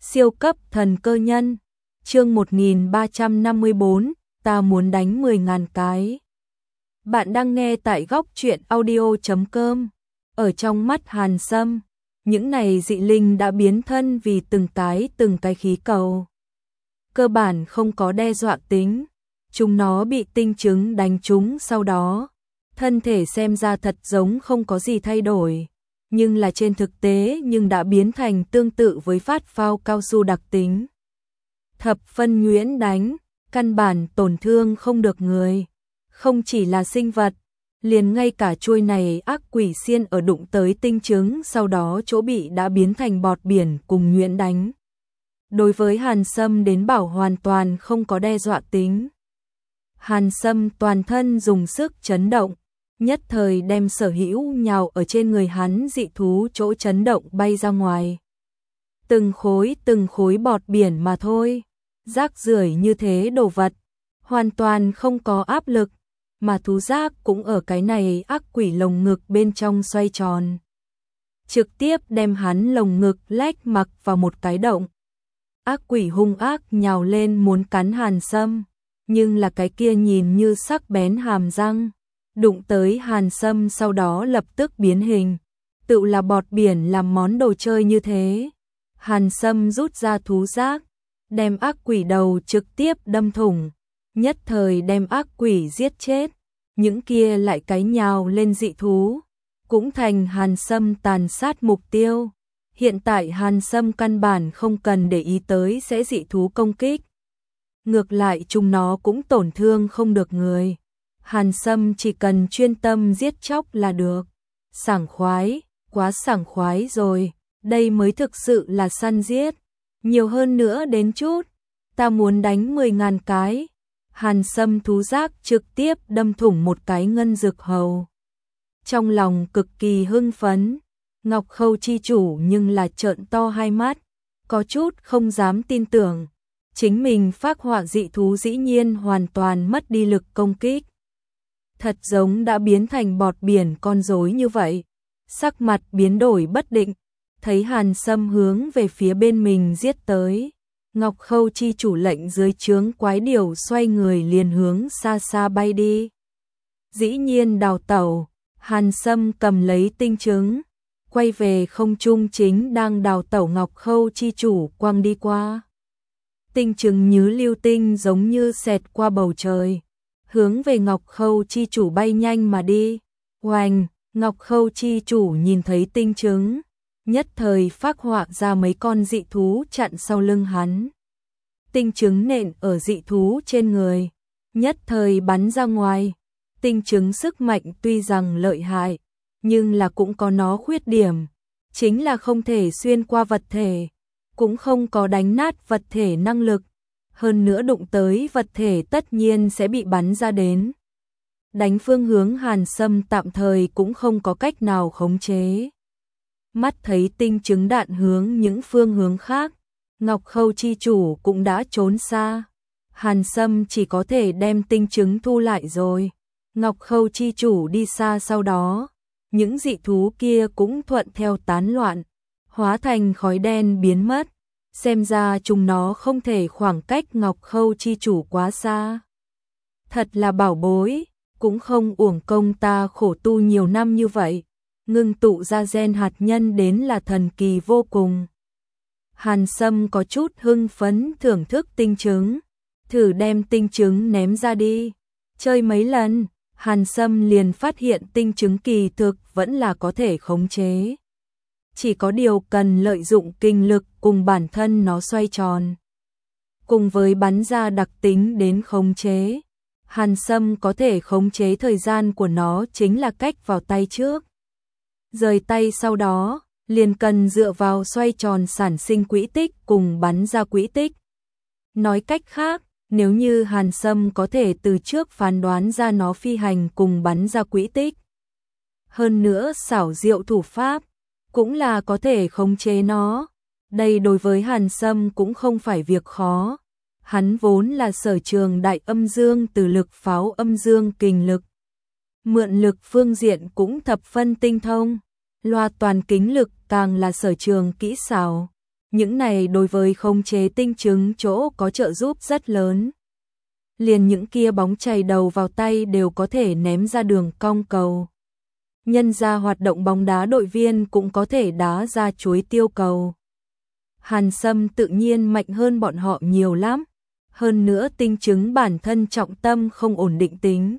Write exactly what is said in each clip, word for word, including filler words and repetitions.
Siêu cấp thần cơ nhân, chương một nghìn ba trăm năm mươi tư, ta muốn đánh mười ngàn cái. Bạn đang nghe tại góc truyện audio chấm com. Ở trong mắt Hàn Sâm, những này dị linh đã biến thân vì từng cái từng cái khí cầu. Cơ bản không có đe dọa tính, chúng nó bị tinh trứng đánh trúng sau đó. Thân thể xem ra thật giống không có gì thay đổi, nhưng là trên thực tế nhưng đã biến thành tương tự với phát phao cao su đặc tính. Thập phân nhuyễn đánh, căn bản tổn thương không được người. Không chỉ là sinh vật, liền ngay cả chuôi này ác quỷ xiên ở đụng tới tinh trứng sau đó chỗ bị đã biến thành bọt biển cùng nhuyễn đánh. Đối với Hàn Sâm đến bảo hoàn toàn không có đe dọa tính. Hàn Sâm toàn thân dùng sức chấn động, nhất thời đem sở hữu nhào ở trên người hắn dị thú chỗ chấn động bay ra ngoài. Từng khối từng khối bọt biển mà thôi, rác rưởi như thế đồ vật, hoàn toàn không có áp lực, mà thú rác cũng ở cái này ác quỷ lồng ngực bên trong xoay tròn. Trực tiếp đem hắn lồng ngực lách mặc vào một cái động. Ác quỷ hung ác nhào lên muốn cắn Hàn Sâm, nhưng là cái kia nhìn như sắc bén hàm răng. Đụng tới Hàn Sâm sau đó lập tức biến hình, tự là bọt biển làm món đồ chơi như thế. Hàn Sâm rút ra thú giác, đem ác quỷ đầu trực tiếp đâm thủng, nhất thời đem ác quỷ giết chết. Những kia lại cái nhào lên dị thú, cũng thành Hàn Sâm tàn sát mục tiêu. Hiện tại Hàn Sâm căn bản không cần để ý tới sẽ dị thú công kích. Ngược lại chúng nó cũng tổn thương không được người. Hàn Sâm chỉ cần chuyên tâm giết chóc là được. Sảng khoái, quá sảng khoái rồi, đây mới thực sự là săn giết. Nhiều hơn nữa đến chút, ta muốn đánh mười ngàn cái. Hàn Sâm thú giác trực tiếp đâm thủng một cái ngân dực hầu. Trong lòng cực kỳ hưng phấn, Ngọc Khâu chi chủ nhưng là trợn to hai mắt, có chút không dám tin tưởng. Chính mình phác họa dị thú dĩ nhiên hoàn toàn mất đi lực công kích. Thật giống đã biến thành bọt biển con rối như vậy. Sắc mặt biến đổi bất định, thấy Hàn Sâm hướng về phía bên mình giết tới. Ngọc Khâu chi chủ lệnh dưới trướng quái điểu xoay người liền hướng xa xa bay đi. Dĩ nhiên đào tẩu, Hàn Sâm cầm lấy tinh trứng, quay về không trung chính đang đào tẩu Ngọc Khâu chi chủ quăng đi qua. Tinh trứng như lưu tinh giống như xẹt qua bầu trời, hướng về Ngọc Khâu chi chủ bay nhanh mà đi. Oanh, Ngọc Khâu chi chủ nhìn thấy tinh trứng, nhất thời phác họa ra mấy con dị thú chặn sau lưng hắn. Tinh trứng nện ở dị thú trên người, nhất thời bắn ra ngoài. Tinh trứng sức mạnh tuy rằng lợi hại, nhưng là cũng có nó khuyết điểm, chính là không thể xuyên qua vật thể, cũng không có đánh nát vật thể năng lực. Hơn nữa đụng tới vật thể tất nhiên sẽ bị bắn ra đến. Đánh phương hướng Hàn Sâm tạm thời cũng không có cách nào khống chế. Mắt thấy tinh trứng đạn hướng những phương hướng khác, Ngọc Khâu chi chủ cũng đã trốn xa. Hàn Sâm chỉ có thể đem tinh trứng thu lại rồi. Ngọc Khâu chi chủ đi xa sau đó, những dị thú kia cũng thuận theo tán loạn, hóa thành khói đen biến mất. Xem ra chúng nó không thể khoảng cách Ngọc Khâu chi chủ quá xa. Thật là bảo bối, cũng không uổng công ta khổ tu nhiều năm như vậy. Ngưng tụ ra gen hạt nhân đến là thần kỳ vô cùng. Hàn Sâm có chút hưng phấn thưởng thức tinh trứng, thử đem tinh trứng ném ra đi. Chơi mấy lần, Hàn Sâm liền phát hiện tinh trứng kỳ thực vẫn là có thể khống chế. Chỉ có điều cần lợi dụng kinh lực cùng bản thân nó xoay tròn. Cùng với bắn ra đặc tính đến khống chế, Hàn Sâm có thể khống chế thời gian của nó chính là cách vào tay trước. Rời tay sau đó, liền cần dựa vào xoay tròn sản sinh quỹ tích cùng bắn ra quỹ tích. Nói cách khác, nếu như Hàn Sâm có thể từ trước phán đoán ra nó phi hành cùng bắn ra quỹ tích. Hơn nữa xảo diệu thủ pháp, cũng là có thể khống chế nó. Đây đối với Hàn Sâm cũng không phải việc khó. Hắn vốn là sở trường đại âm dương từ lực pháo âm dương kình lực. Mượn lực phương diện cũng thập phân tinh thông. Loa toàn kính lực càng là sở trường kỹ xảo. Những này đối với khống chế tinh trứng chỗ có trợ giúp rất lớn. Liền những kia bóng chày đầu vào tay đều có thể ném ra đường cong cầu. Nhân ra hoạt động bóng đá đội viên cũng có thể đá ra chuối tiêu cầu. Hàn Sâm tự nhiên mạnh hơn bọn họ nhiều lắm. Hơn nữa tinh trứng bản thân trọng tâm không ổn định tính.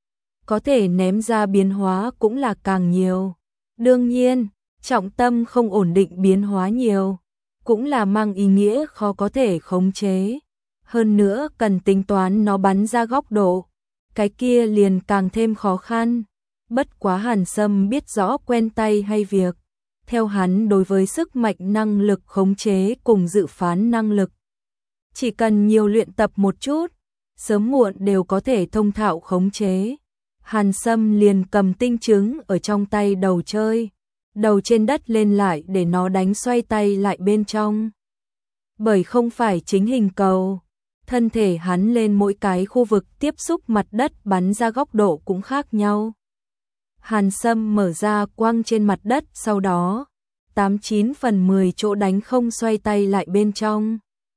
Có thể ném ra biến hóa cũng là càng nhiều. Đương nhiên, trọng tâm không ổn định biến hóa nhiều, cũng là mang ý nghĩa khó có thể khống chế. Hơn nữa cần tính toán nó bắn ra góc độ, cái kia liền càng thêm khó khăn. Bất quá Hàn Sâm biết rõ quen tay hay việc. Theo hắn đối với sức mạnh năng lực khống chế cùng dự phán năng lực. Chỉ cần nhiều luyện tập một chút, sớm muộn đều có thể thông thạo khống chế. Hàn Sâm liền cầm tinh trứng ở trong tay đầu chơi, đầu trên đất lên lại để nó đánh xoay tay lại bên trong. Bởi không phải chính hình cầu, thân thể hắn lên mỗi cái khu vực tiếp xúc mặt đất bắn ra góc độ cũng khác nhau. Hàn Sâm mở ra quăng trên mặt đất, sau đó tám chín phần mười chỗ đánh không xoay tay lại bên trong,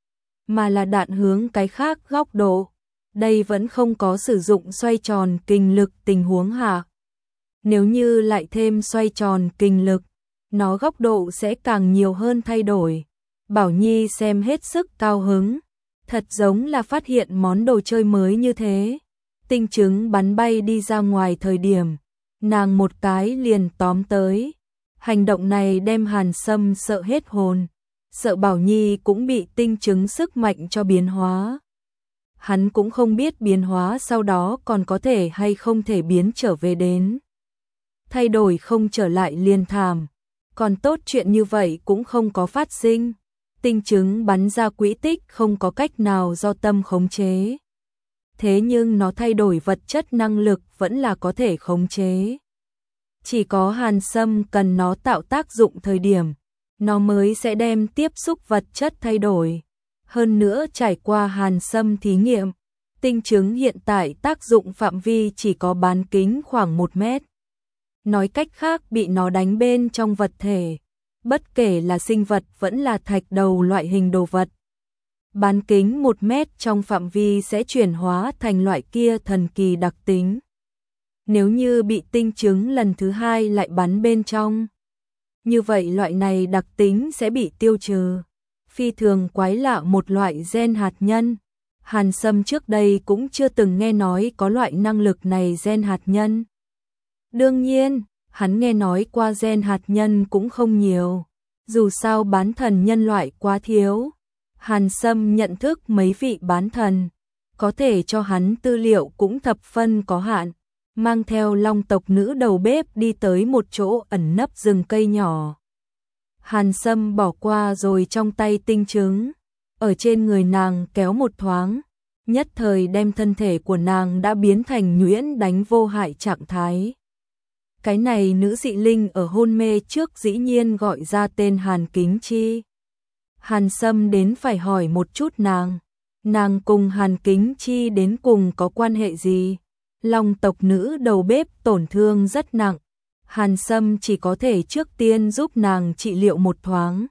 mà là đạn hướng cái khác góc độ. Đây vẫn không có sử dụng xoay tròn kình lực tình huống hạ. Nếu như lại thêm xoay tròn kình lực, nó góc độ sẽ càng nhiều hơn thay đổi. Bảo Nhi xem hết sức cao hứng, thật giống là phát hiện món đồ chơi mới như thế. Tinh trứng bắn bay đi ra ngoài thời điểm, nàng một cái liền tóm tới. Hành động này đem Hàn Sâm sợ hết hồn, sợ Bảo Nhi cũng bị tinh trứng sức mạnh cho biến hóa. Hắn cũng không biết biến hóa sau đó còn có thể hay không thể biến trở về đến. Thay đổi không trở lại liền thảm, còn tốt chuyện như vậy cũng không có phát sinh. Tinh trứng bắn ra quỹ tích không có cách nào do tâm khống chế. Thế nhưng nó thay đổi vật chất năng lực vẫn là có thể khống chế. Chỉ có Hàn Sâm cần nó tạo tác dụng thời điểm, nó mới sẽ đem tiếp xúc vật chất thay đổi. Hơn nữa trải qua Hàn Sâm thí nghiệm, tinh trứng hiện tại tác dụng phạm vi chỉ có bán kính khoảng một mét. Nói cách khác bị nó đánh bên trong vật thể, bất kể là sinh vật vẫn là thạch đầu loại hình đồ vật. Bán kính một mét trong phạm vi sẽ chuyển hóa thành loại kia thần kỳ đặc tính. Nếu như bị tinh trứng lần thứ hai lại bắn bên trong, như vậy loại này đặc tính sẽ bị tiêu trừ. Phi thường quái lạ một loại gen hạt nhân. Hàn Sâm trước đây cũng chưa từng nghe nói có loại năng lực này gen hạt nhân. Đương nhiên, hắn nghe nói qua gen hạt nhân cũng không nhiều. Dù sao bán thần nhân loại quá thiếu. Hàn Sâm nhận thức mấy vị bán thần, có thể cho hắn tư liệu cũng thập phân có hạn. Mang theo long tộc nữ đầu bếp đi tới một chỗ ẩn nấp rừng cây nhỏ. Hàn Sâm bỏ qua rồi trong tay tinh trứng, ở trên người nàng kéo một thoáng, nhất thời đem thân thể của nàng đã biến thành nhuyễn đánh vô hại trạng thái. Cái này nữ dị linh ở hôn mê trước dĩ nhiên gọi ra tên Hàn Kính Chi. Hàn Sâm đến phải hỏi một chút nàng, nàng cùng Hàn Kính Chi đến cùng có quan hệ gì? Long tộc nữ đầu bếp tổn thương rất nặng, Hàn Sâm chỉ có thể trước tiên giúp nàng trị liệu một thoáng.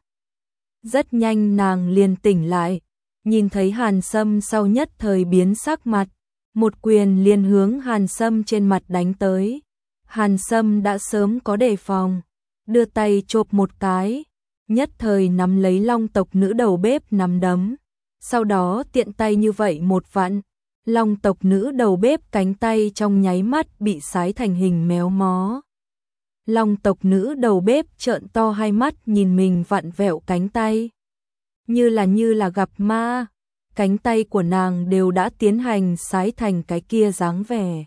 Rất nhanh nàng liền tỉnh lại, nhìn thấy Hàn Sâm sau nhất thời biến sắc mặt, một quyền liền hướng Hàn Sâm trên mặt đánh tới. Hàn Sâm đã sớm có đề phòng, đưa tay chộp một cái, nhất thời nắm lấy long tộc nữ đầu bếp nắm đấm, sau đó tiện tay như vậy một vặn, long tộc nữ đầu bếp cánh tay trong nháy mắt bị sái thành hình méo mó. Long tộc nữ đầu bếp trợn to hai mắt nhìn mình vặn vẹo cánh tay, như là như là gặp ma, cánh tay của nàng đều đã tiến hành sái thành cái kia dáng vẻ.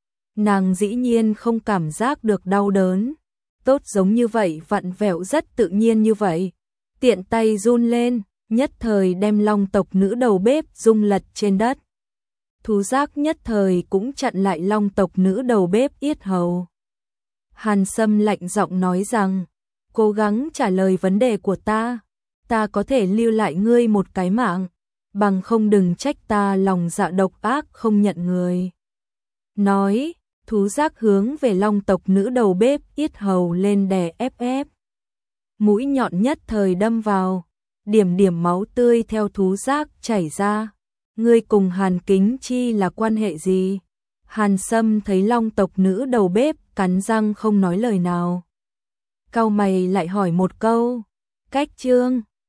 Nàng dĩ nhiên không cảm giác được đau đớn, tốt giống như vậy vặn vẹo rất tự nhiên như vậy, tiện tay run lên, nhất thời đem long tộc nữ đầu bếp rung lật trên đất. Thú giác nhất thời cũng chặn lại long tộc nữ đầu bếp yết hầu. Hàn Sâm lạnh giọng nói rằng, cố gắng trả lời vấn đề của ta, ta có thể lưu lại ngươi một cái mạng, bằng không đừng trách ta lòng dạ độc ác không nhận người. Nói, thú giác hướng về long tộc nữ đầu bếp yết hầu lên đè ép ép. Mũi nhọn nhất thời đâm vào, điểm điểm máu tươi theo thú giác chảy ra. Ngươi cùng Hàn Kính Chi là quan hệ gì? Hàn Sâm thấy Long tộc nữ đầu bếp, cắn răng không nói lời nào. Cau mày lại hỏi một câu, cách Trương